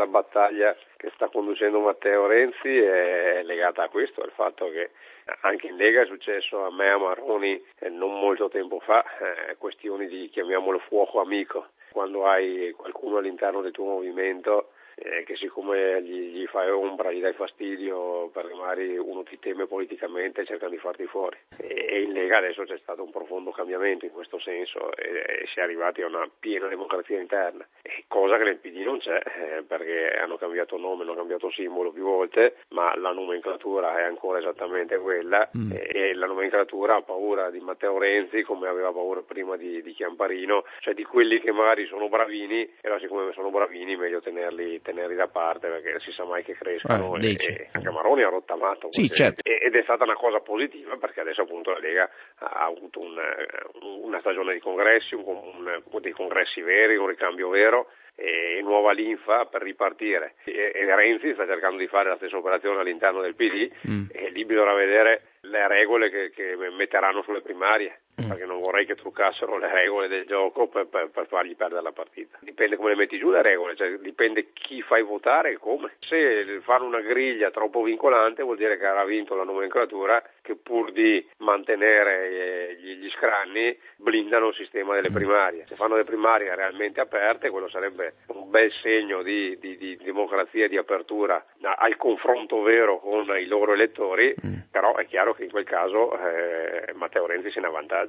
battaglia che sta conducendo Matteo Renzi è legata a questo, al fatto che anche in Lega è successo a me, a Maroni, non molto tempo fa, questioni di, chiamiamolo, fuoco amico, quando hai qualcuno all'interno del tuo movimento che siccome gli fai ombra, gli dai fastidio perché magari uno ti teme politicamente, cercano di farti fuori. E in Lega adesso c'è stato un profondo cambiamento in questo senso e si è arrivati a una piena democrazia interna, cosa che nel PD non c'è, perché hanno cambiato nome, hanno cambiato simbolo più volte, ma la nomenclatura è ancora esattamente quella e la nomenclatura ha paura di Matteo Renzi come aveva paura prima di Chiamparino, cioè di quelli che magari sono bravini, e allora siccome sono bravini meglio tenerli da parte perché non si sa mai che crescano e anche Maroni ha rottamato certo. ed è stata una cosa positiva perché adesso appunto la Lega ha avuto una stagione di congressi, dei congressi veri, un ricambio vero e nuova linfa per ripartire e Renzi sta cercando di fare la stessa operazione all'interno del PD e lì bisogna vedere le regole che metteranno sulle primarie, perché non vorrei che truccassero le regole del gioco per fargli perdere la partita. Dipende come le metti giù le regole, cioè dipende chi fai votare e come. Se fanno una griglia troppo vincolante vuol dire che avrà vinto la nomenclatura che pur di mantenere gli scranni blindano il sistema delle primarie. Se fanno le primarie realmente aperte, quello sarebbe un bel segno di democrazia e di apertura al confronto vero con i loro elettori, però è chiaro che in quel caso Matteo Renzi se ne avvantaggia.